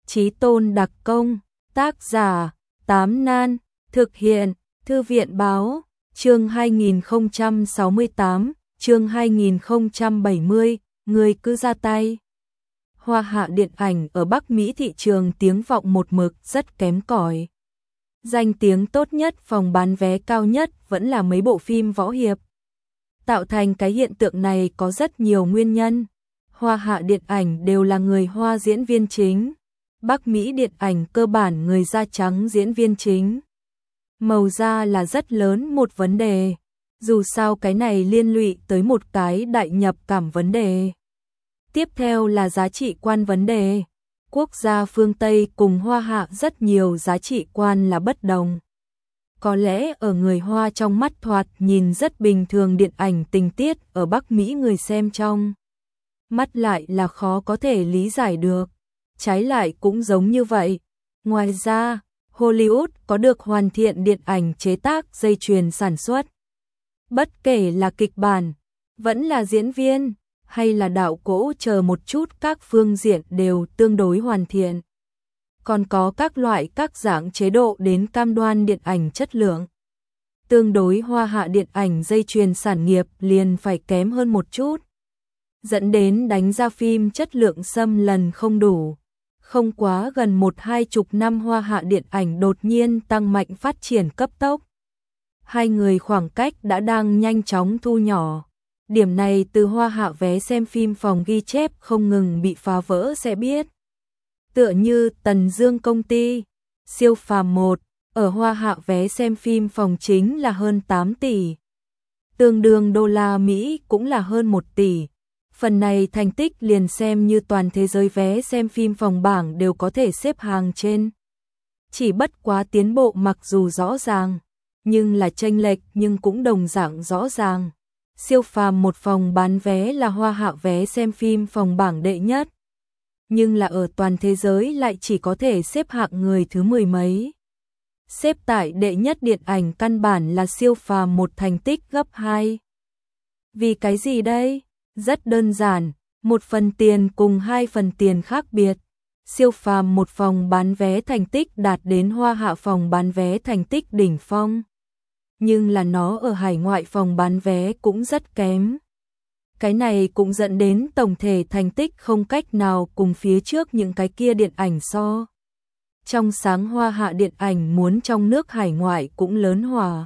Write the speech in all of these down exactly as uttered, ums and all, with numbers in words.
Chí Tôn đặc công, tác giả, Tám Nan, thực hiện, Thư viện báo, chương hai nghìn không trăm sáu mươi tám, chương hai nghìn không trăm bảy mươi, người cứ ra tay. Hoa hạ điện ảnh ở Bắc Mỹ thị trường tiếng vọng một mực rất kém cỏi. Danh tiếng tốt nhất, phòng bán vé cao nhất vẫn là mấy bộ phim võ hiệp. Tạo thành cái hiện tượng này có rất nhiều nguyên nhân. Hoa hạ điện ảnh đều là người Hoa diễn viên chính. Bắc Mỹ điện ảnh cơ bản người da trắng diễn viên chính. Màu da là rất lớn một vấn đề. Dù sao cái này liên lụy tới một cái đại nhập cảm vấn đề. Tiếp theo là giá trị quan vấn đề. Quốc gia phương Tây cùng Hoa hạ rất nhiều giá trị quan là bất đồng. Có lẽ ở người Hoa trong mắt thoạt nhìn rất bình thường điện ảnh tình tiết, ở Bắc Mỹ người xem trong mắt lại là khó có thể lý giải được. Trái lại cũng giống như vậy. Ngoài ra, Hollywood có được hoàn thiện điện ảnh chế tác dây chuyền sản xuất. Bất kể là kịch bản, vẫn là diễn viên, hay là đạo cỗ chờ một chút, các phương diện đều tương đối hoàn thiện. Còn có các loại các dạng chế độ đến cam đoan điện ảnh chất lượng. Tương đối Hoa hạ điện ảnh dây chuyền sản nghiệp liền phải kém hơn một chút, dẫn đến đánh ra phim chất lượng xâm lần không đủ. Không quá gần một hai chục năm Hoa hạ điện ảnh đột nhiên tăng mạnh phát triển cấp tốc. Hai người khoảng cách đã đang nhanh chóng thu nhỏ. Điểm này từ Hoa hạ vé xem phim phòng ghi chép không ngừng bị phá vỡ sẽ biết. Tựa như Tần Dương công ty, Siêu Phàm một, ở Hoa hạ vé xem phim phòng chính là hơn tám tỷ. Tương đương đô la Mỹ cũng là hơn một tỷ. Phần này thành tích liền xem như toàn thế giới vé xem phim phòng bảng đều có thể xếp hàng trên. Chỉ bất quá tiến bộ mặc dù rõ ràng, nhưng là chênh lệch nhưng cũng đồng dạng rõ ràng. Siêu Phàm một phòng bán vé là Hoa hạ vé xem phim phòng bảng đệ nhất, nhưng là ở toàn thế giới lại chỉ có thể xếp hạng người thứ mười mấy. Xếp tại đệ nhất điện ảnh căn bản là Siêu Phàm một thành tích gấp hai. Vì cái gì đây? Rất đơn giản, một phần tiền cùng hai phần tiền khác biệt. Siêu Phàm một phòng bán vé thành tích đạt đến Hoa hạ phòng bán vé thành tích đỉnh phong. Nhưng là nó ở hải ngoại phòng bán vé cũng rất kém. Cái này cũng dẫn đến tổng thể thành tích không cách nào cùng phía trước những cái kia điện ảnh so. Trong sáng Hoa hạ điện ảnh muốn trong nước hải ngoại cũng lớn hòa.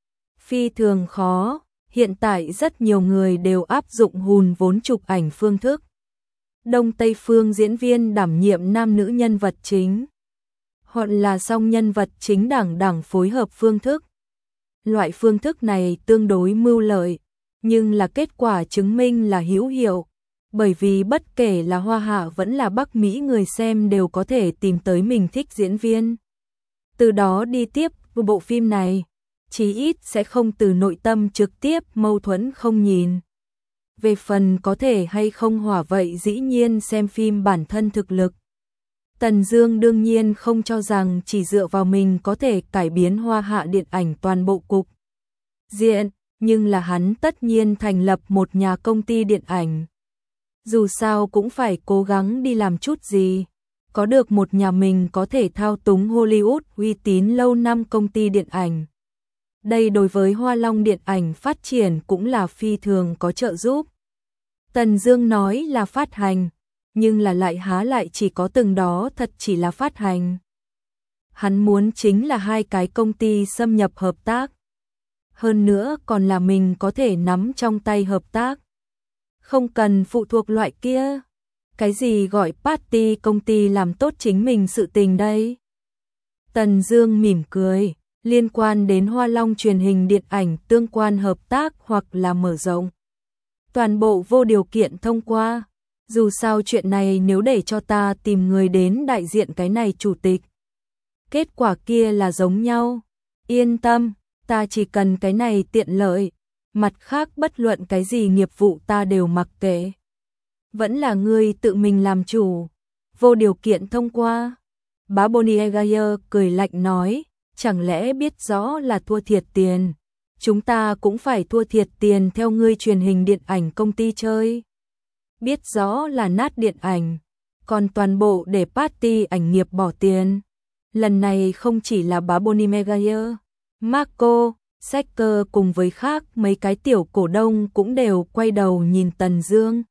Phi thường khó, hiện tại rất nhiều người đều áp dụng hùn vốn chụp ảnh phương thức. Đông Tây phương diễn viên đảm nhiệm nam nữ nhân vật chính. Hoặc là song nhân vật chính đẳng đẳng phối hợp phương thức. Loại phương thức này tương đối mưu lợi, nhưng là kết quả chứng minh là hữu hiệu, bởi vì bất kể là Hoa hạ vẫn là Bắc Mỹ người xem đều có thể tìm tới mình thích diễn viên. Từ đó đi tiếp bộ phim này, chí ít sẽ không từ nội tâm trực tiếp mâu thuẫn không nhìn. Về phần có thể hay không hòa vậy dĩ nhiên xem phim bản thân thực lực. Tần Dương đương nhiên không cho rằng chỉ dựa vào mình có thể cải biến Hoa hạ điện ảnh toàn bộ cục diện, nhưng là hắn tất nhiên thành lập một nhà công ty điện ảnh. Dù sao cũng phải cố gắng đi làm chút gì. Có được một nhà mình có thể thao túng Hollywood uy tín lâu năm công ty điện ảnh. Đây đối với Hoa Long điện ảnh phát triển cũng là phi thường có trợ giúp. Tần Dương nói là phát hành, nhưng là lại há lại chỉ có từng đó thật chỉ là phát hành. Hắn muốn chính là hai cái công ty xâm nhập hợp tác. Hơn nữa còn là mình có thể nắm trong tay hợp tác. Không cần phụ thuộc loại kia. Cái gì gọi party công ty làm tốt chính mình sự tình đây? Tần Dương mỉm cười, liên quan đến Hoa Long truyền hình điện ảnh tương quan hợp tác hoặc là mở rộng. Toàn bộ vô điều kiện thông qua. Dù sao chuyện này nếu để cho ta tìm người đến đại diện cái này chủ tịch, kết quả kia là giống nhau. Yên tâm, ta chỉ cần cái này tiện lợi, mặt khác bất luận cái gì nghiệp vụ ta đều mặc kệ. Vẫn là ngươi tự mình làm chủ. Vô điều kiện thông qua. Bá Bonnier cười lạnh nói, chẳng lẽ biết rõ là thua thiệt tiền. Chúng ta cũng phải thua thiệt tiền theo ngươi truyền hình điện ảnh công ty chơi. Biết rõ là nát điện ảnh, còn toàn bộ để party ảnh nghiệp bỏ tiền. Lần này không chỉ là bá Bonnie Maguire, Marco, Sacker cùng với khác mấy cái tiểu cổ đông cũng đều quay đầu nhìn Tần Dương.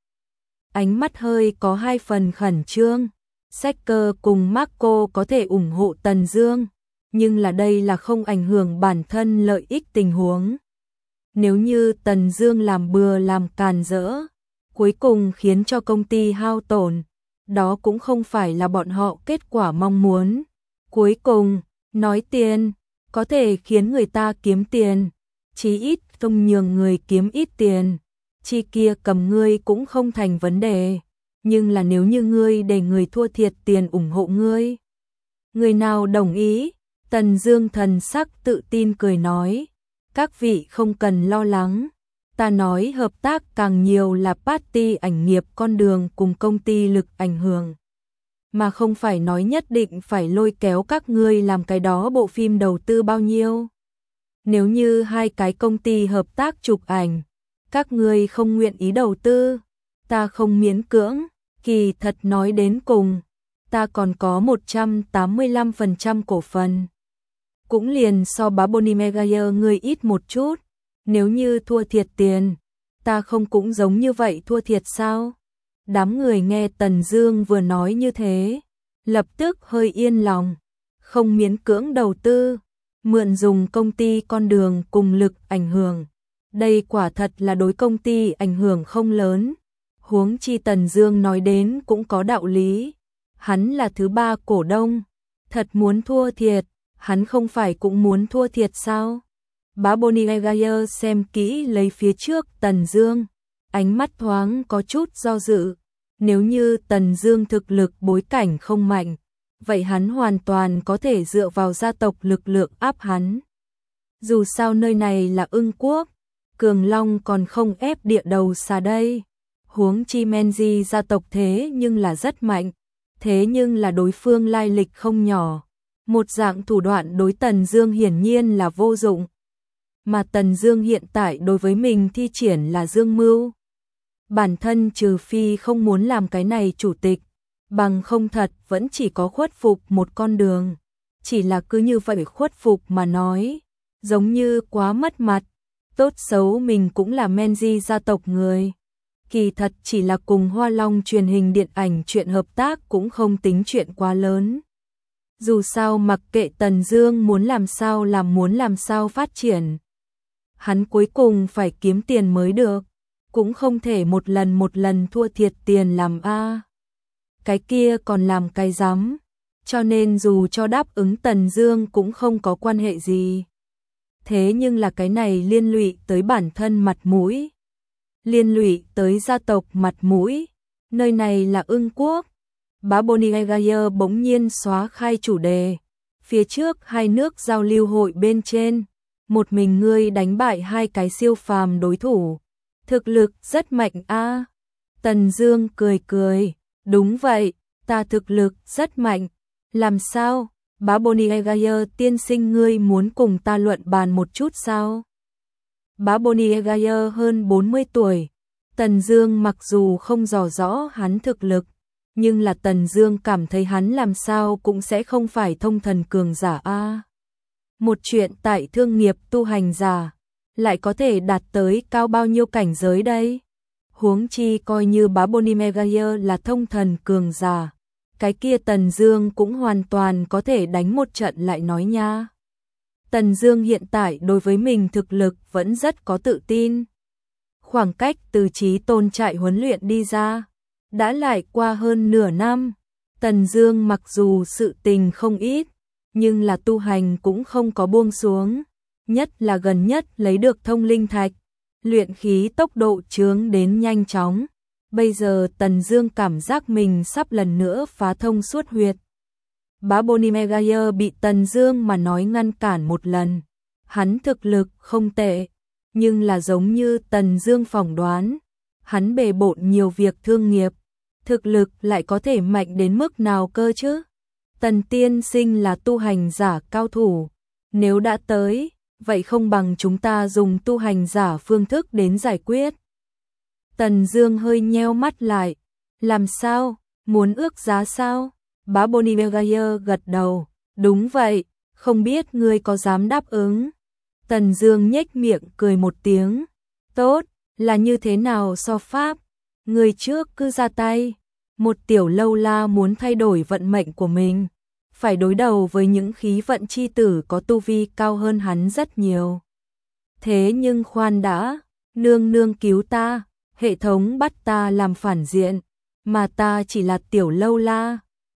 Ánh mắt hơi có hai phần khẩn trương. Sacker cùng Marco có thể ủng hộ Tần Dương, nhưng là đây là không ảnh hưởng bản thân lợi ích tình huống. Nếu như Tần Dương làm bừa làm càn rỡ, cuối cùng khiến cho công ty hao tổn, đó cũng không phải là bọn họ kết quả mong muốn. Cuối cùng, nói tiền có thể khiến người ta kiếm tiền, chí ít không nhường người kiếm ít tiền, chi kia cầm ngươi cũng không thành vấn đề. Nhưng là nếu như ngươi để người thua thiệt tiền ủng hộ ngươi, người nào đồng ý? Tần Dương thần sắc tự tin cười nói, các vị không cần lo lắng, ta nói hợp tác càng nhiều là party ảnh nghiệp con đường cùng công ty lực ảnh hưởng, mà không phải nói nhất định phải lôi kéo các ngươi làm cái đó bộ phim đầu tư bao nhiêu. Nếu như hai cái công ty hợp tác chụp ảnh, các ngươi không nguyện ý đầu tư, ta không miễn cưỡng, kỳ thật nói đến cùng, ta còn có một trăm tám mươi lăm phần trăm cổ phần. Cũng liền so bá Bonnie Maguire ngươi ít một chút, nếu như thua thiệt tiền, ta không cũng giống như vậy thua thiệt sao? Đám người nghe Tần Dương vừa nói như thế, lập tức hơi yên lòng, không miễn cưỡng đầu tư, mượn dùng công ty con đường cùng lực ảnh hưởng. Đây quả thật là đối công ty ảnh hưởng không lớn. Huống chi Tần Dương nói đến cũng có đạo lý, hắn là thứ ba cổ đông, thật muốn thua thiệt, hắn không phải cũng muốn thua thiệt sao? Bá Bonnie Maguire xem kỹ lấy phía trước Tần Dương, ánh mắt thoáng có chút do dự. Nếu như Tần Dương thực lực bối cảnh không mạnh, vậy hắn hoàn toàn có thể dựa vào gia tộc lực lượng áp hắn. Dù sao nơi này là Ưng Quốc, Cường Long còn không ép địa đầu xa đây. Huống chi Menji gia tộc thế nhưng là rất mạnh, thế nhưng là đối phương lai lịch không nhỏ. Một dạng thủ đoạn đối Tần Dương hiển nhiên là vô dụng. Mà Tần Dương hiện tại đối với mình thi triển là dương mưu. Bản thân trừ phi không muốn làm cái này chủ tịch, bằng không thật vẫn chỉ có khuất phục một con đường. Chỉ là cứ như vậy khuất phục mà nói, giống như quá mất mặt. Tốt xấu mình cũng là Menji gia tộc người. Kỳ thật chỉ là cùng Hoa Long truyền hình điện ảnh chuyện hợp tác cũng không tính chuyện quá lớn. Dù sao mặc kệ Tần Dương muốn làm sao làm muốn làm sao phát triển, hắn cuối cùng phải kiếm tiền mới được, cũng không thể một lần một lần thua thiệt tiền làm a. Cái kia còn làm cái rắm, cho nên dù cho đáp ứng Tần Dương cũng không có quan hệ gì. Thế nhưng là cái này liên lụy tới bản thân mặt mũi, liên lụy tới gia tộc mặt mũi, nơi này là Ưng Quốc. Bá Bonnie Maguire bỗng nhiên xóa khai chủ đề. Phía trước hai nước giao lưu hội bên trên, một mình ngươi đánh bại hai cái siêu phàm đối thủ, thực lực rất mạnh a. Tần Dương cười cười, đúng vậy, ta thực lực rất mạnh. Làm sao? Bá Bonnie Maguire tiên sinh ngươi muốn cùng ta luận bàn một chút sao? Bá Bonnie Maguire hơn bốn mươi tuổi, Tần Dương mặc dù không rõ rõ hắn thực lực, nhưng là Tần Dương cảm thấy hắn làm sao cũng sẽ không phải thông thần cường giả a. Một chuyện tại thương nghiệp tu hành giả, lại có thể đạt tới cao bao nhiêu cảnh giới đây? Huống chi coi như bá Bonnie Maguire là thông thần cường giả, cái kia Tần Dương cũng hoàn toàn có thể đánh một trận lại nói nha. Tần Dương hiện tại đối với mình thực lực vẫn rất có tự tin. Khoảng cách từ Chí Tôn trại huấn luyện đi ra, đã lại qua hơn nửa năm. Tần Dương mặc dù sự tình không ít, nhưng là tu hành cũng không có buông xuống. Nhất là gần nhất lấy được thông linh thạch, luyện khí tốc độ chướng đến nhanh chóng. Bây giờ Tần Dương cảm giác mình sắp lần nữa phá thông suốt huyệt. Bá Bonnie Maguire bị Tần Dương mà nói ngăn cản một lần. Hắn thực lực không tệ, nhưng là giống như Tần Dương phỏng đoán, hắn bề bộn nhiều việc thương nghiệp, thực lực lại có thể mạnh đến mức nào cơ chứ? Tần tiên sinh là tu hành giả cao thủ, nếu đã tới, vậy không bằng chúng ta dùng tu hành giả phương thức đến giải quyết. Tần Dương hơi nheo mắt lại, làm sao? Muốn ước giá sao? Bá Bonivegayer gật đầu, đúng vậy, không biết ngươi có dám đáp ứng. Tần Dương nhếch miệng cười một tiếng, tốt, là như thế nào so pháp? Người trước cứ ra tay. Một tiểu lâu la muốn thay đổi vận mệnh của mình, phải đối đầu với những khí vận chi tử có tu vi cao hơn hắn rất nhiều. Thế nhưng khoan đã, nương nương cứu ta, hệ thống bắt ta làm phản diện, mà ta chỉ là tiểu lâu la.